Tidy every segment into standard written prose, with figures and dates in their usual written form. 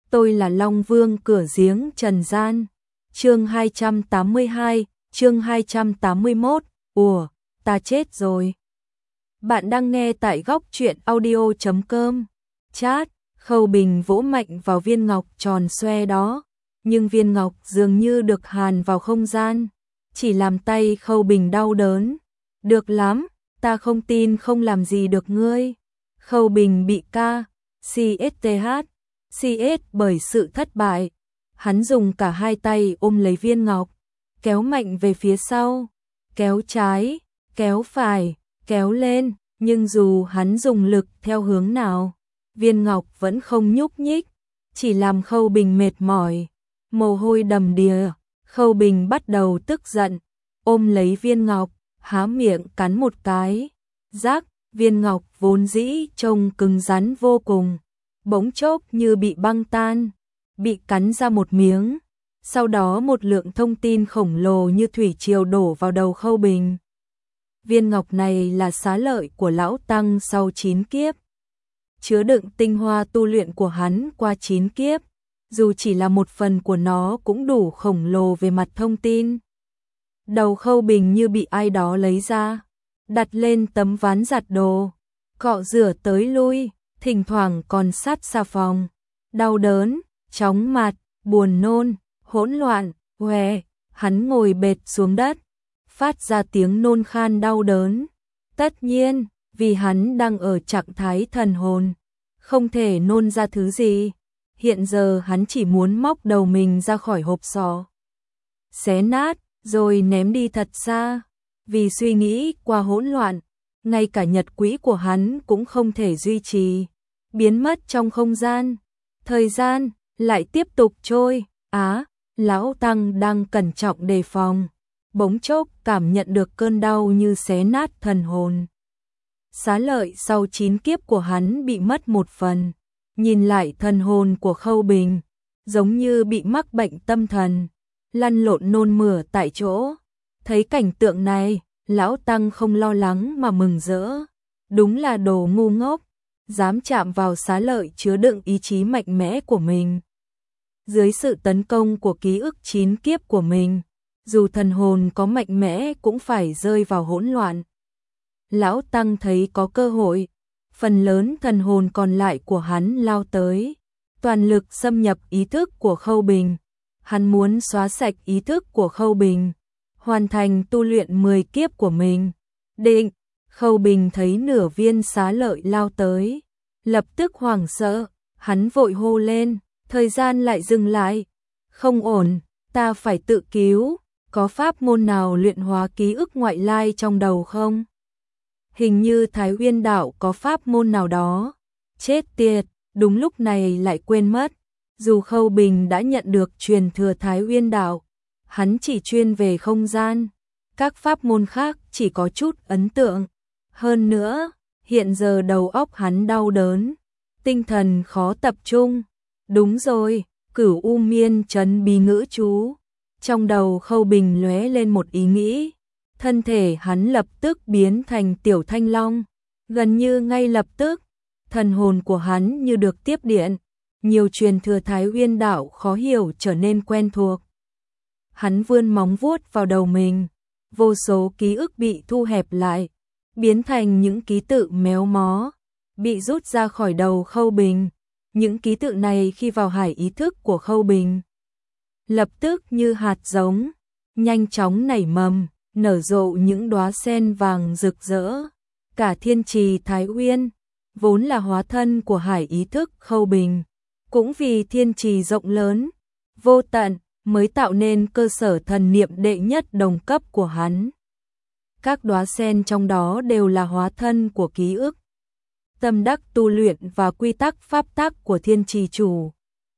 tôi là Long Vương cửa giếng trần gian. Chương 282, chương 281, ủa, ta chết rồi. Bạn đang nghe tại góc truyện audio.com. Chat, Khâu Bình vỗ mạnh vào viên ngọc tròn xoe đó, nhưng viên ngọc dường như được hàn vào không gian, chỉ làm tay Khâu Bình đau đớn. Được lắm, ta không tin không làm gì được ngươi. Khâu Bình bị CS bởi sự thất bại. Hắn dùng cả hai tay ôm lấy viên ngọc, kéo mạnh về phía sau, kéo trái, kéo phải, kéo lên, nhưng dù hắn dùng lực theo hướng nào, viên ngọc vẫn không nhúc nhích, chỉ làm Khâu Bình mệt mỏi, mồ hôi đầm đìa. Khâu Bình bắt đầu tức giận, ôm lấy viên ngọc, há miệng cắn một cái. Rắc, viên ngọc vốn dĩ trông cứng rắn vô cùng, bỗng chốc như bị băng tan, bị cắn ra một miếng. Sau đó một lượng thông tin khổng lồ như thủy triều đổ vào đầu Khâu Bình. Viên ngọc này là xá lợi của lão tăng sau 9 kiếp, chứa đựng tinh hoa tu luyện của hắn qua 9 kiếp, dù chỉ là một phần của nó cũng đủ khổng lồ về mặt thông tin. Đầu Khâu Bình như bị ai đó lấy ra, đặt lên tấm ván giặt đồ, cọ rửa tới lui, thỉnh thoảng còn sát xà phòng. Đau đớn, chóng mặt, buồn nôn, hỗn loạn, hoe, hắn ngồi bệt xuống đất, phát ra tiếng nôn khan đau đớn. Tất nhiên, vì hắn đang ở trạng thái thần hồn, không thể nôn ra thứ gì. Hiện giờ hắn chỉ muốn móc đầu mình ra khỏi hộp sọ, xé nát, rồi ném đi thật xa. Vì suy nghĩ qua hỗn loạn, ngay cả nhật quỹ của hắn cũng không thể duy trì, biến mất trong không gian. Thời gian lại tiếp tục trôi. Lão tăng đang cẩn trọng đề phòng, bỗng chốc cảm nhận được cơn đau như xé nát thần hồn. Xá lợi sau 9 kiếp của hắn bị mất một phần. Nhìn lại thần hồn của Khâu Bình, giống như bị mắc bệnh tâm thần, lăn lộn nôn mửa tại chỗ. Thấy cảnh tượng này, lão tăng không lo lắng mà mừng rỡ. Đúng là đồ ngu ngốc, dám chạm vào xá lợi chứa đựng ý chí mạnh mẽ của mình. Dưới sự tấn công của ký ức 9 kiếp của mình, dù thần hồn có mạnh mẽ cũng phải rơi vào hỗn loạn. Lão tăng thấy có cơ hội, phần lớn thần hồn còn lại của hắn lao tới, toàn lực xâm nhập ý thức của Khâu Bình. Hắn muốn xóa sạch ý thức của Khâu Bình, hoàn thành tu luyện 10 kiếp của mình. Định, Khâu Bình thấy nửa viên xá lợi lao tới, lập tức hoảng sợ, hắn vội hô lên, thời gian lại dừng lại. Không ổn, ta phải tự cứu, có pháp môn nào luyện hóa ký ức ngoại lai trong đầu không? Hình như Thái Uyên đạo có pháp môn nào đó. Chết tiệt, đúng lúc này lại quên mất. Dù Khâu Bình đã nhận được truyền thừa Thái Uyên đạo, hắn chỉ chuyên về không gian, các pháp môn khác chỉ có chút ấn tượng. Hơn nữa, hiện giờ đầu óc hắn đau đớn, tinh thần khó tập trung. Đúng rồi, Cửu U Miên trấn bí ngữ chú. Trong đầu Khâu Bình lóe lên một ý nghĩ, thân thể hắn lập tức biến thành tiểu thanh long. Gần như ngay lập tức, thần hồn của hắn như được tiếp điện, nhiều truyền thừa Thái Uyên đạo khó hiểu trở nên quen thuộc. Hắn vươn móng vuốt vào đầu mình, vô số ký ức bị thu hẹp lại, biến thành những ký tự méo mó, bị rút ra khỏi đầu Khâu Bình. Những ký tự này khi vào hải ý thức của Khâu Bình, lập tức như hạt giống, nhanh chóng nảy mầm, nở rộ những đóa sen vàng rực rỡ. Cả thiên trì Thái Uyên, vốn là hóa thân của hải ý thức Khâu Bình, cũng vì thiên trì rộng lớn, vô tận, mới tạo nên cơ sở thần niệm đệ nhất đồng cấp của hắn. Các đóa sen trong đó đều là hóa thân của ký ức, tâm đắc tu luyện và quy tắc pháp tắc của thiên trì chủ.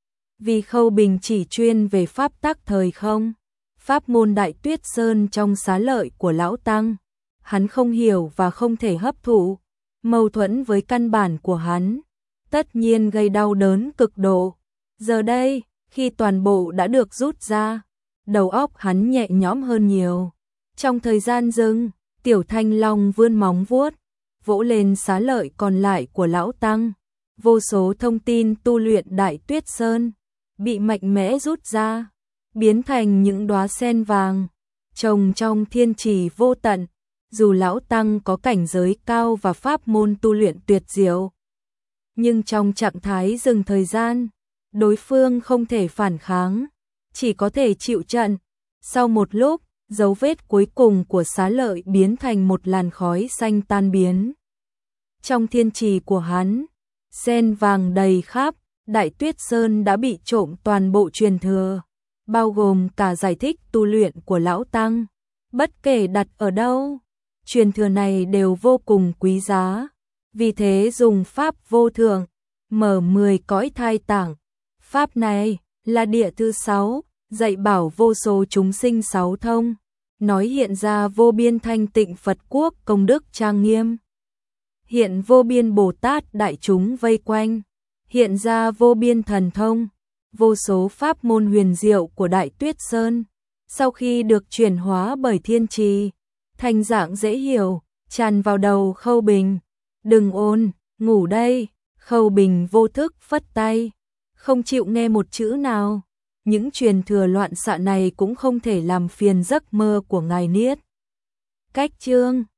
Vì Khâu Bình chỉ chuyên về pháp tắc thời không, pháp môn Đại Tuyết Sơn trong xá lợi của lão tăng, hắn không hiểu và không thể hấp thụ, mâu thuẫn với căn bản của hắn, tất nhiên gây đau đớn cực độ. Giờ đây, khi toàn bộ đã được rút ra, đầu óc hắn nhẹ nhõm hơn nhiều. Trong thời gian dừng, tiểu thanh long vươn móng vuốt, vỗ lên xá lợi còn lại của lão tăng. Vô số thông tin tu luyện Đại Tuyết Sơn, bị mạnh mẽ rút ra, biến thành những đóa sen vàng, trồng trong thiên trì vô tận. Dù lão tăng có cảnh giới cao và pháp môn tu luyện tuyệt diệu, nhưng trong trạng thái dừng thời gian, đối phương không thể phản kháng, chỉ có thể chịu trận. Sau một lúc, dấu vết cuối cùng của Xá Lợi biến thành một làn khói xanh tan biến. Trong thiên trì của hắn, sen vàng đầy khắp, Đại Tuyết Sơn đã bị trộm toàn bộ truyền thừa, bao gồm cả giải thích tu luyện của lão tăng. Bất kể đặt ở đâu, truyền thừa này đều vô cùng quý giá. Vì thế dùng pháp vô thượng, mở 10 cõi thai tạng. Pháp này là địa thứ 6, dạy bảo vô số chúng sinh 6 thông, nói hiện ra vô biên thanh tịnh Phật quốc công đức trang nghiêm. Hiện vô biên Bồ Tát đại chúng vây quanh, hiện ra vô biên thần thông, vô số pháp môn huyền diệu của Đại Tuyết Sơn. Sau khi được chuyển hóa bởi thiên trì, thành dạng dễ hiểu, tràn vào đầu Khâu Bình. Đừng ôn, ngủ đây. Khâu Bình vô thức phất tay, không chịu nghe một chữ nào. Những truyền thừa loạn xạ này cũng không thể làm phiền giấc mơ của ngài Niết. Cách chương